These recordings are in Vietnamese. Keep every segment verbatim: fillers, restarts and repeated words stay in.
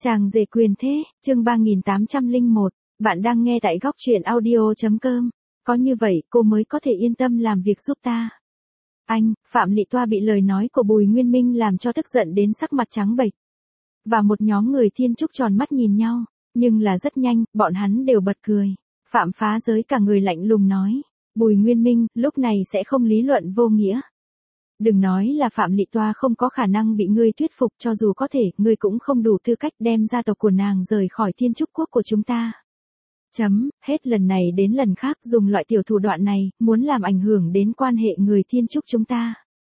Chàng rể quyền thế, chương ba nghìn tám trăm lẻ một, bạn đang nghe tại góc truyện audio.com. Có như vậy cô mới có thể yên tâm làm việc giúp ta. Anh, Phạm Lị Toa bị lời nói của Bùi Nguyên Minh làm cho tức giận đến sắc mặt trắng bệch. Và một nhóm người thiên trúc tròn mắt nhìn nhau, nhưng là rất nhanh, bọn hắn đều bật cười. Phạm Phá Giới cả người lạnh lùng nói, Bùi Nguyên Minh, lúc này sẽ không lý luận vô nghĩa. Đừng nói là Phạm Lị Toa không có khả năng bị ngươi thuyết phục, cho dù có thể, ngươi cũng không đủ tư cách đem gia tộc của nàng rời khỏi thiên trúc quốc của chúng ta. Chấm, hết lần này đến lần khác dùng loại tiểu thủ đoạn này, muốn làm ảnh hưởng đến quan hệ người thiên trúc chúng ta.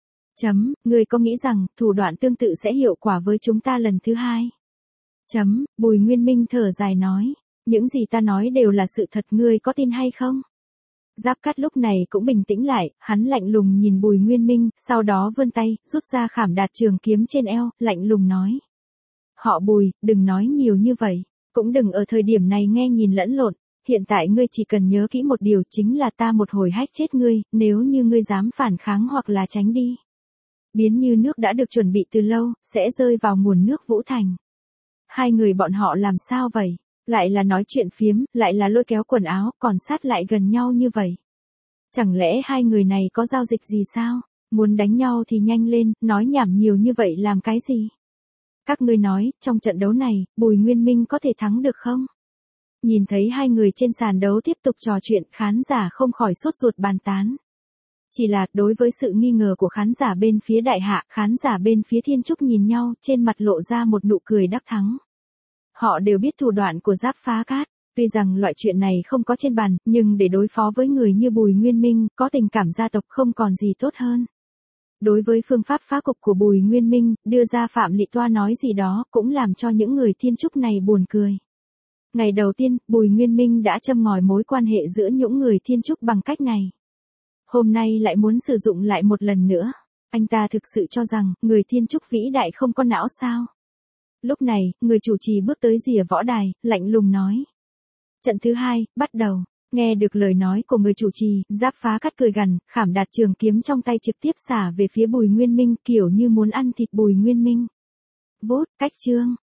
Chấm, ngươi có nghĩ rằng, thủ đoạn tương tự sẽ hiệu quả với chúng ta lần thứ hai? Chấm, Bùi Nguyên Minh thở dài nói, những gì ta nói đều là sự thật, ngươi có tin hay không? Giáp Cát lúc này cũng bình tĩnh lại, hắn lạnh lùng nhìn Bùi Nguyên Minh, sau đó vươn tay, rút ra khảm đạt trường kiếm trên eo, lạnh lùng nói. Họ Bùi, đừng nói nhiều như vậy, cũng đừng ở thời điểm này nghe nhìn lẫn lộn, hiện tại ngươi chỉ cần nhớ kỹ một điều, chính là ta một hồi hách chết ngươi, nếu như ngươi dám phản kháng hoặc là tránh đi. Biến như nước đã được chuẩn bị từ lâu, sẽ rơi vào nguồn nước Vũ Thành. Hai người bọn họ làm sao vậy? Lại là nói chuyện phiếm, lại là lôi kéo quần áo, còn sát lại gần nhau như vậy. Chẳng lẽ hai người này có giao dịch gì sao? Muốn đánh nhau thì nhanh lên, nói nhảm nhiều như vậy làm cái gì? Các ngươi nói, trong trận đấu này, Bùi Nguyên Minh có thể thắng được không? Nhìn thấy hai người trên sàn đấu tiếp tục trò chuyện, khán giả không khỏi sốt ruột bàn tán. Chỉ là, đối với sự nghi ngờ của khán giả bên phía đại hạ, khán giả bên phía thiên trúc nhìn nhau, trên mặt lộ ra một nụ cười đắc thắng. Họ đều biết thủ đoạn của Giáp Phá Cát, tuy rằng loại chuyện này không có trên bàn, nhưng để đối phó với người như Bùi Nguyên Minh, có tình cảm gia tộc không còn gì tốt hơn. Đối với phương pháp phá cục của Bùi Nguyên Minh, đưa ra Phạm Lị Toa nói gì đó, cũng làm cho những người thiên trúc này buồn cười. Ngày đầu tiên, Bùi Nguyên Minh đã châm ngòi mối quan hệ giữa những người thiên trúc bằng cách này. Hôm nay lại muốn sử dụng lại một lần nữa. Anh ta thực sự cho rằng, người thiên trúc vĩ đại không có não sao? Lúc này, người chủ trì bước tới rìa võ đài, lạnh lùng nói. Trận thứ hai, bắt đầu. Nghe được lời nói của người chủ trì, Giáp Phá Cát cười gằn, khảm đạt trường kiếm trong tay trực tiếp xả về phía Bùi Nguyên Minh, kiểu như muốn ăn thịt Bùi Nguyên Minh. Vút, cách chương.